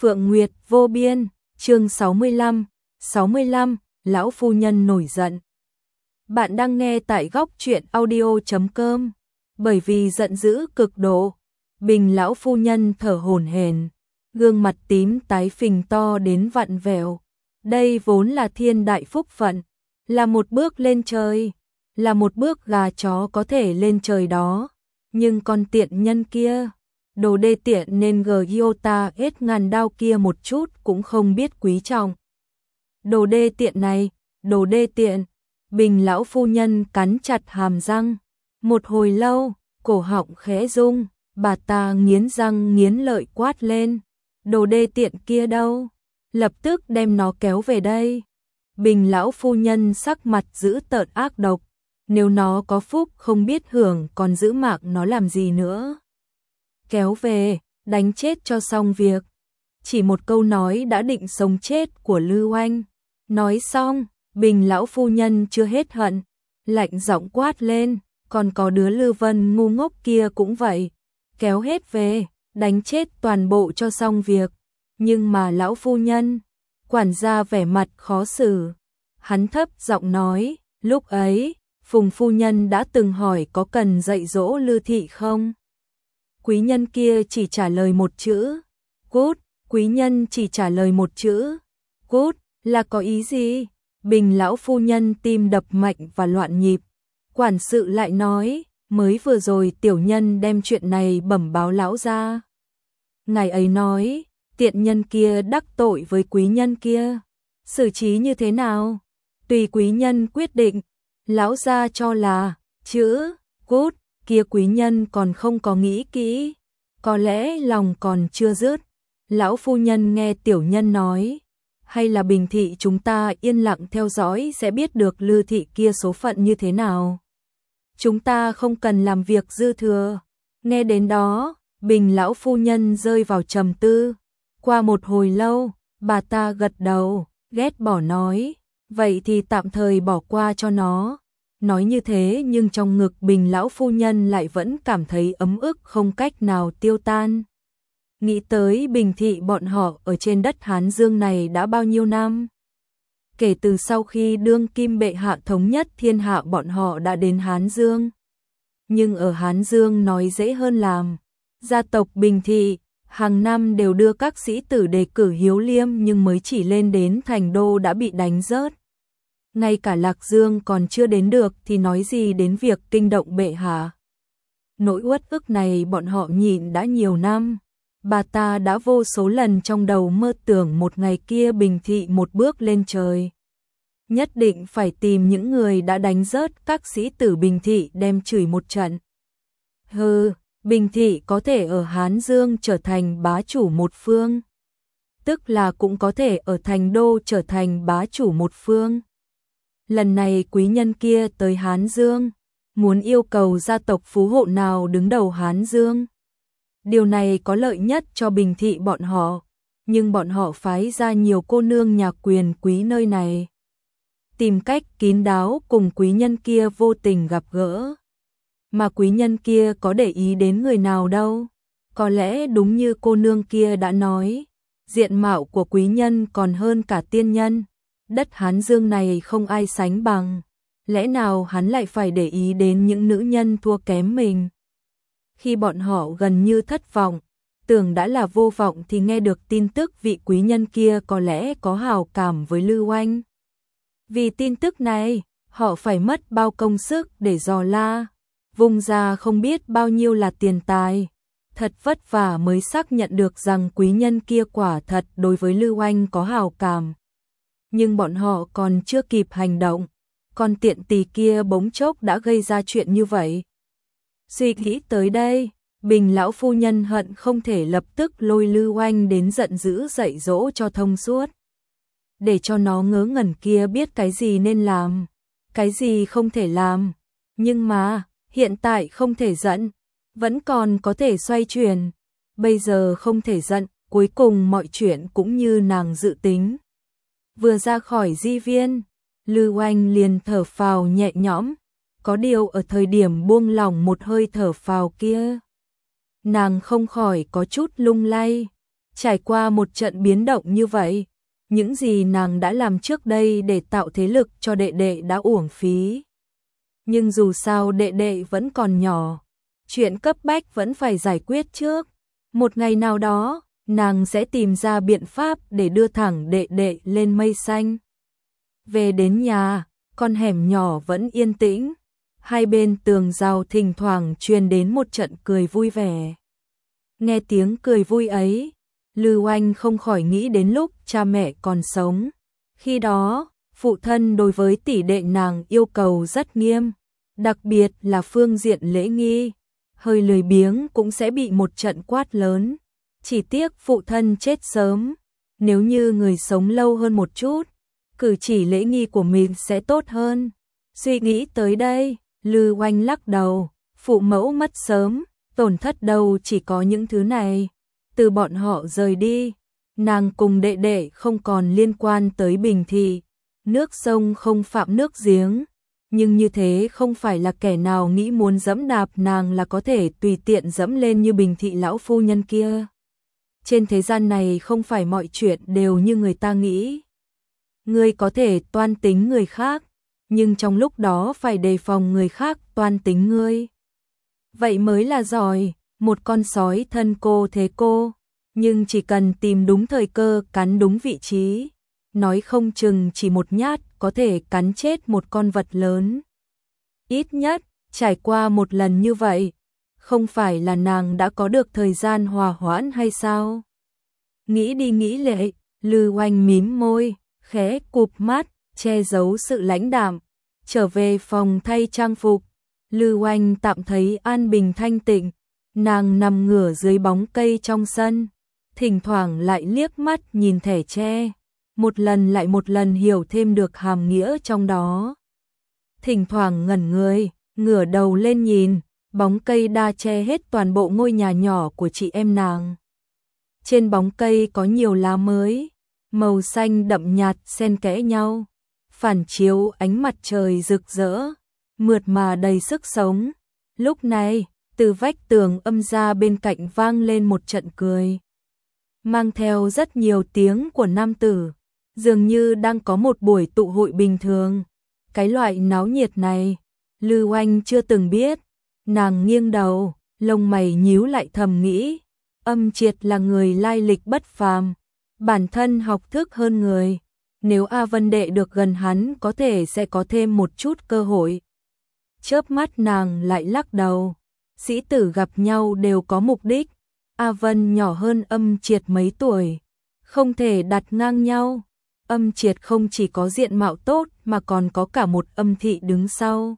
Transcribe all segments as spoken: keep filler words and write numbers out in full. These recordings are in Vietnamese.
Phượng Nguyệt vô biên, chương sáu mươi lăm, sáu mươi lăm, lão phu nhân nổi giận. Bạn đang nghe tại góc truyện audio chấm com. Bởi vì giận dữ cực độ, Bình lão phu nhân thở hổn hển, gương mặt tím tái phình to đến vặn vẹo. Đây vốn là thiên đại phúc phận, là một bước lên trời, là một bước gà chó có thể lên trời đó, nhưng con tiện nhân kia, đồ đê tiện nên Giota hết ngàn đao kia một chút cũng không biết quý trọng. Đồ đê tiện này, đồ đê tiện, Bình lão phu nhân cắn chặt hàm răng, một hồi lâu, cổ họng khẽ rung, bà ta nghiến răng nghiến lợi quát lên, đồ đê tiện kia đâu, lập tức đem nó kéo về đây. Bình lão phu nhân sắc mặt dữ tợn ác độc, nếu nó có phúc không biết hưởng còn giữ mạng nó làm gì nữa. Kéo về, đánh chết cho xong việc. Chỉ một câu nói đã định sống chết của Lư Oanh. Nói xong, Bình lão phu nhân chưa hết hận, lạnh giọng quát lên, còn có đứa Lư Vân ngu ngốc kia cũng vậy, kéo hết về, đánh chết toàn bộ cho xong việc. Nhưng mà lão phu nhân, quản gia vẻ mặt khó xử, hắn thấp giọng nói, lúc ấy, Phùng phu nhân đã từng hỏi có cần dạy dỗ Lư thị không? Quý nhân kia chỉ trả lời một chữ, cút, quý nhân chỉ trả lời một chữ, cút, là có ý gì? Bình lão phu nhân tim đập mạnh và loạn nhịp, quản sự lại nói, mới vừa rồi tiểu nhân đem chuyện này bẩm báo lão gia. Ngài ấy nói, tiện nhân kia đắc tội với quý nhân kia, xử trí như thế nào? Tùy quý nhân quyết định, lão gia cho là, chữ, cút, kia quý nhân còn không có nghĩ kỹ, có lẽ lòng còn chưa dứt. Lão phu nhân nghe tiểu nhân nói, hay là Bình thị chúng ta yên lặng theo dõi sẽ biết được Lư thị kia số phận như thế nào. Chúng ta không cần làm việc dư thừa. Nghe đến đó, Bình lão phu nhân rơi vào trầm tư. Qua một hồi lâu, bà ta gật đầu, ghét bỏ nói, vậy thì tạm thời bỏ qua cho nó. Nói như thế nhưng trong ngực Bình lão phu nhân lại vẫn cảm thấy ấm ức không cách nào tiêu tan. Nghĩ tới Bình thị bọn họ ở trên đất Hán Dương này đã bao nhiêu năm. Kể từ sau khi đương kim bệ hạ thống nhất thiên hạ bọn họ đã đến Hán Dương. Nhưng ở Hán Dương nói dễ hơn làm. Gia tộc Bình thị, hàng năm đều đưa các sĩ tử đề cử hiếu liêm nhưng mới chỉ lên đến thành đô đã bị đánh rớt. Ngay cả Lạc Dương còn chưa đến được thì nói gì đến việc kinh động bệ hạ. Nỗi uất ức này bọn họ nhịn đã nhiều năm. Bà ta đã vô số lần trong đầu mơ tưởng một ngày kia Bình thị một bước lên trời. Nhất định phải tìm những người đã đánh rớt các sĩ tử Bình thị đem chửi một trận. Hừ, Bình thị có thể ở Hán Dương trở thành bá chủ một phương. Tức là cũng có thể ở thành đô trở thành bá chủ một phương. Lần này quý nhân kia tới Hán Dương, muốn yêu cầu gia tộc phú hộ nào đứng đầu Hán Dương. Điều này có lợi nhất cho Bình thị bọn họ, nhưng bọn họ phái ra nhiều cô nương nhà quyền quý nơi này. Tìm cách kín đáo cùng quý nhân kia vô tình gặp gỡ. Mà quý nhân kia có để ý đến người nào đâu. Có lẽ đúng như cô nương kia đã nói, diện mạo của quý nhân còn hơn cả tiên nhân. Đất Hán Dương này không ai sánh bằng. Lẽ nào hắn lại phải để ý đến những nữ nhân thua kém mình? Khi bọn họ gần như thất vọng, tưởng đã là vô vọng thì nghe được tin tức vị quý nhân kia có lẽ có hào cảm với Lư Oanh. Vì tin tức này, họ phải mất bao công sức để dò la, vùng ra không biết bao nhiêu là tiền tài. Thật vất vả mới xác nhận được rằng quý nhân kia quả thật đối với Lư Oanh có hào cảm. Nhưng bọn họ còn chưa kịp hành động, con tiện tỳ kia bỗng chốc đã gây ra chuyện như vậy. Suy nghĩ tới đây, Bình lão phu nhân hận không thể lập tức lôi Lư Oanh đến giận dữ dạy dỗ cho thông suốt. Để cho nó ngớ ngẩn kia biết cái gì nên làm, cái gì không thể làm. Nhưng mà, hiện tại không thể giận, vẫn còn có thể xoay chuyển. Bây giờ không thể giận, cuối cùng mọi chuyện cũng như nàng dự tính. Vừa ra khỏi di viên, Lư Oanh liền thở phào nhẹ nhõm. Có điều ở thời điểm buông lỏng một hơi thở phào kia, nàng không khỏi có chút lung lay. Trải qua một trận biến động như vậy, những gì nàng đã làm trước đây để tạo thế lực cho đệ đệ đã uổng phí. Nhưng dù sao đệ đệ vẫn còn nhỏ, chuyện cấp bách vẫn phải giải quyết trước. Một ngày nào đó, nàng sẽ tìm ra biện pháp để đưa thẳng đệ đệ lên mây xanh. Về đến nhà, con hẻm nhỏ vẫn yên tĩnh, hai bên tường rào thỉnh thoảng truyền đến một trận cười vui vẻ. Nghe tiếng cười vui ấy, Lư Oanh không khỏi nghĩ đến lúc cha mẹ còn sống. Khi đó, phụ thân đối với tỷ đệ nàng yêu cầu rất nghiêm, đặc biệt là phương diện lễ nghi, hơi lười biếng cũng sẽ bị một trận quát lớn. Chỉ tiếc phụ thân chết sớm, nếu như người sống lâu hơn một chút, cử chỉ lễ nghi của mình sẽ tốt hơn. Suy nghĩ tới đây, Lư Oanh lắc đầu, phụ mẫu mất sớm, tổn thất đâu chỉ có những thứ này. Từ bọn họ rời đi, nàng cùng đệ đệ không còn liên quan tới Bình Thị, nước sông không phạm nước giếng. Nhưng như thế không phải là kẻ nào nghĩ muốn dẫm đạp nàng là có thể tùy tiện dẫm lên như Bình Thị lão phu nhân kia. Trên thế gian này không phải mọi chuyện đều như người ta nghĩ. Ngươi có thể toan tính người khác, nhưng trong lúc đó phải đề phòng người khác toan tính ngươi. Vậy mới là giỏi, một con sói thân cô thế cô, nhưng chỉ cần tìm đúng thời cơ cắn đúng vị trí, nói không chừng chỉ một nhát có thể cắn chết một con vật lớn. Ít nhất, trải qua một lần như vậy, không phải là nàng đã có được thời gian hòa hoãn hay sao? Nghĩ đi nghĩ lại, Lư Oanh mím môi, khẽ cụp mắt, che giấu sự lãnh đạm, trở về phòng thay trang phục. Lư Oanh tạm thấy an bình thanh tịnh, nàng nằm ngửa dưới bóng cây trong sân, thỉnh thoảng lại liếc mắt nhìn thẻ tre, một lần lại một lần hiểu thêm được hàm nghĩa trong đó. Thỉnh thoảng ngẩn người, ngửa đầu lên nhìn, bóng cây đã che hết toàn bộ ngôi nhà nhỏ của chị em nàng. Trên bóng cây có nhiều lá mới, màu xanh đậm nhạt xen kẽ nhau, phản chiếu ánh mặt trời rực rỡ, mượt mà đầy sức sống. Lúc này, từ vách tường âm ra bên cạnh vang lên một trận cười, mang theo rất nhiều tiếng của nam tử, dường như đang có một buổi tụ hội bình thường. Cái loại náo nhiệt này, Lư Oanh chưa từng biết. Nàng nghiêng đầu, lông mày nhíu lại thầm nghĩ, Âm Triệt là người lai lịch bất phàm, bản thân học thức hơn người, nếu A Vân Đệ được gần hắn có thể sẽ có thêm một chút cơ hội. Chớp mắt nàng lại lắc đầu, sĩ tử gặp nhau đều có mục đích, A Vân nhỏ hơn Âm Triệt mấy tuổi, không thể đặt ngang nhau. Âm Triệt không chỉ có diện mạo tốt mà còn có cả một âm thị đứng sau,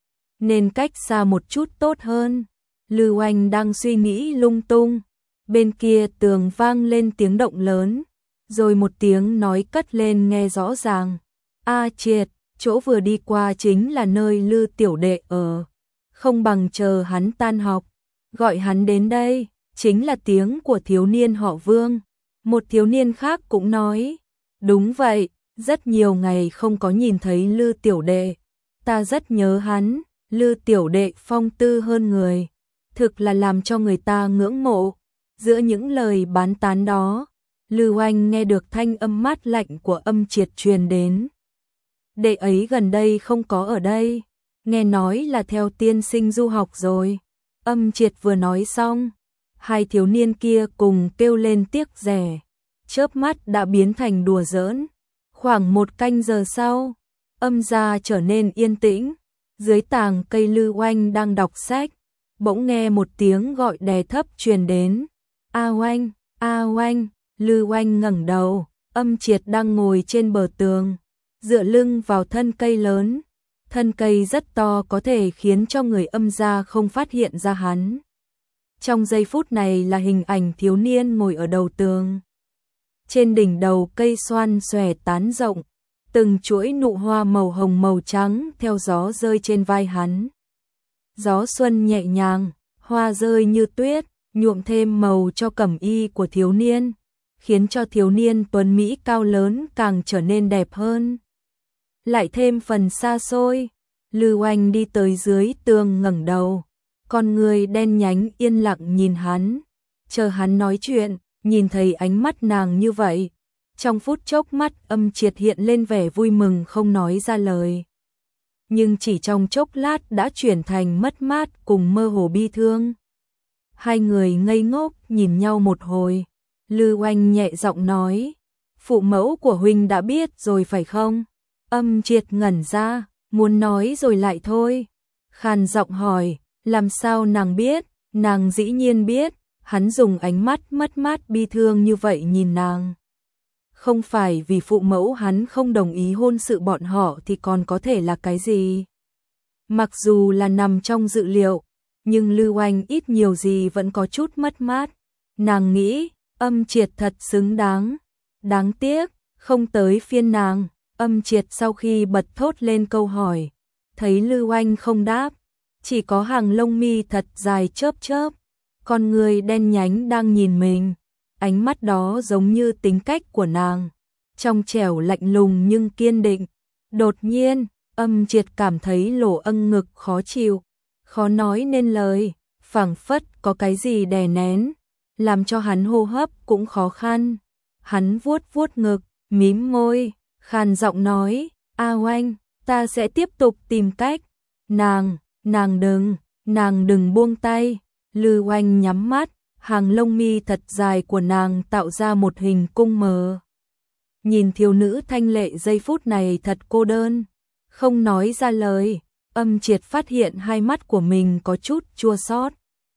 nên cách xa một chút tốt hơn. Lư Oanh đang suy nghĩ lung tung, bên kia tường vang lên tiếng động lớn, rồi một tiếng nói cất lên nghe rõ ràng. A Triệt, chỗ vừa đi qua chính là nơi Lư tiểu đệ ở, không bằng chờ hắn tan học, gọi hắn đến đây. Chính là tiếng của thiếu niên họ Vương. Một thiếu niên khác cũng nói, đúng vậy, rất nhiều ngày không có nhìn thấy Lư tiểu đệ, ta rất nhớ hắn. Lư tiểu đệ phong tư hơn người, thực là làm cho người ta ngưỡng mộ. Giữa những lời bán tán đó, Lư Oanh nghe được thanh âm mát lạnh của Âm Triệt truyền đến. Đệ ấy gần đây không có ở đây, nghe nói là theo tiên sinh du học rồi. Âm Triệt vừa nói xong, hai thiếu niên kia cùng kêu lên tiếc rẻ, chớp mắt đã biến thành đùa giỡn. Khoảng một canh giờ sau, Âm gia trở nên yên tĩnh. Dưới tàng cây Lư Oanh đang đọc sách, bỗng nghe một tiếng gọi đè thấp truyền đến. A Oanh, A Oanh. Lư Oanh ngẩng đầu, Âm Triệt đang ngồi trên bờ tường, dựa lưng vào thân cây lớn. Thân cây rất to có thể khiến cho người Âm gia không phát hiện ra hắn. Trong giây phút này là hình ảnh thiếu niên ngồi ở đầu tường. Trên đỉnh đầu cây xoan xòe tán rộng, từng chuỗi nụ hoa màu hồng màu trắng theo gió rơi trên vai hắn. Gió xuân nhẹ nhàng, hoa rơi như tuyết, nhuộm thêm màu cho cẩm y của thiếu niên, khiến cho thiếu niên tuấn mỹ cao lớn càng trở nên đẹp hơn. Lại thêm phần xa xôi, Lư Oanh đi tới dưới tường ngẩng đầu, con người đen nhánh yên lặng nhìn hắn, chờ hắn nói chuyện. nhìn thấy ánh mắt nàng như vậy, trong phút chốc mắt Âm Triệt hiện lên vẻ vui mừng không nói ra lời. Nhưng chỉ trong chốc lát đã chuyển thành mất mát cùng mơ hồ bi thương. Hai người ngây ngốc nhìn nhau một hồi, Lư Oanh nhẹ giọng nói, phụ mẫu của huynh đã biết rồi phải không? Âm Triệt ngẩn ra, muốn nói rồi lại thôi. Khàn giọng hỏi, làm sao nàng biết? Nàng dĩ nhiên biết, hắn dùng ánh mắt mất mát bi thương như vậy nhìn nàng. Không phải vì phụ mẫu hắn không đồng ý hôn sự bọn họ thì còn có thể là cái gì? Mặc dù là nằm trong dự liệu, nhưng Lư Oanh ít nhiều gì vẫn có chút mất mát. Nàng nghĩ, Âm Triệt thật xứng đáng. Đáng tiếc, không tới phiên nàng. Âm Triệt sau khi bật thốt lên câu hỏi, thấy Lư Oanh không đáp, chỉ có hàng lông mi thật dài chớp chớp, con người đen nhánh đang nhìn mình. Ánh mắt đó giống như tính cách của nàng, trong trẻo lạnh lùng nhưng kiên định. Đột nhiên, Âm Triệt cảm thấy lỗ âng ngực khó chịu, khó nói nên lời, phảng phất có cái gì đè nén, làm cho hắn hô hấp cũng khó khăn. Hắn vuốt vuốt ngực, mím môi, khàn giọng nói, A Oanh, ta sẽ tiếp tục tìm cách. Nàng, nàng đừng, nàng đừng buông tay. Lư Oanh nhắm mắt, hàng lông mi thật dài của nàng tạo ra một hình cung mờ. Nhìn thiếu nữ thanh lệ giây phút này thật cô đơn, không nói ra lời. Âm Triệt phát hiện hai mắt của mình có chút chua xót.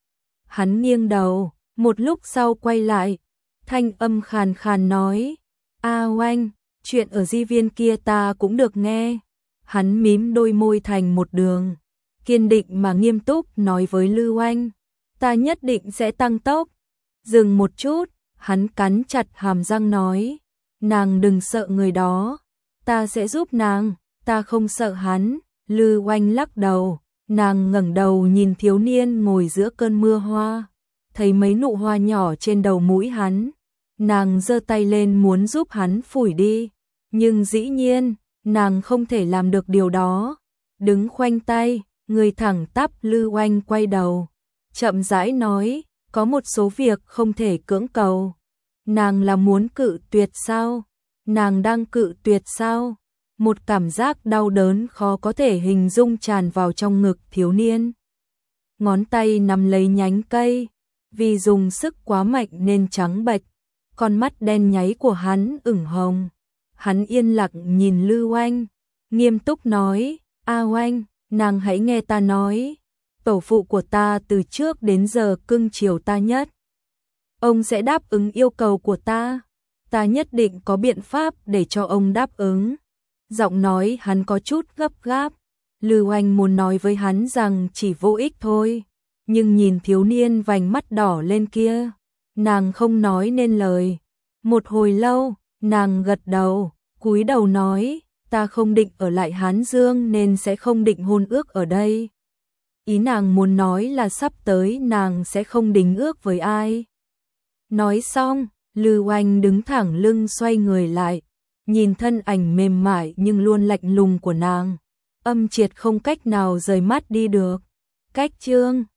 Hắn nghiêng đầu, một lúc sau quay lại, thanh âm khàn khàn nói, A Oanh, chuyện ở di viên kia ta cũng được nghe. Hắn mím đôi môi thành một đường, kiên định mà nghiêm túc nói với Lư Oanh, ta nhất định sẽ tăng tốc. Dừng một chút, hắn cắn chặt hàm răng nói, nàng đừng sợ người đó, ta sẽ giúp nàng, ta không sợ hắn. Lư Oanh lắc đầu, nàng ngẩng đầu nhìn thiếu niên ngồi giữa cơn mưa hoa, thấy mấy nụ hoa nhỏ trên đầu mũi hắn. Nàng giơ tay lên muốn giúp hắn phủi đi, nhưng dĩ nhiên, nàng không thể làm được điều đó. Đứng khoanh tay, người thẳng tắp. Lư Oanh quay đầu, chậm rãi nói, có một số việc không thể cưỡng cầu. Nàng là muốn cự tuyệt sao? Nàng đang cự tuyệt sao? Một cảm giác đau đớn khó có thể hình dung tràn vào trong ngực thiếu niên. Ngón tay nắm lấy nhánh cây, vì dùng sức quá mạnh nên trắng bệch, con mắt đen nháy của hắn ửng hồng. Hắn yên lặng nhìn Lư Oanh, nghiêm túc nói, A Oanh, nàng hãy nghe ta nói, tổ phụ của ta từ trước đến giờ cưng chiều ta nhất. Ông sẽ đáp ứng yêu cầu của ta, ta nhất định có biện pháp để cho ông đáp ứng. Giọng nói hắn có chút gấp gáp. Lư Oanh muốn nói với hắn rằng chỉ vô ích thôi, nhưng nhìn thiếu niên vành mắt đỏ lên kia, nàng không nói nên lời. Một hồi lâu, nàng gật đầu, cúi đầu nói, ta không định ở lại Hán Dương nên sẽ không định hôn ước ở đây. Ý nàng muốn nói là sắp tới nàng sẽ không đính ước với ai. Nói xong, Lư Oanh đứng thẳng lưng xoay người lại, nhìn thân ảnh mềm mại nhưng luôn lạnh lùng của nàng. Âm Triệt không cách nào rời mắt đi được. Cách chương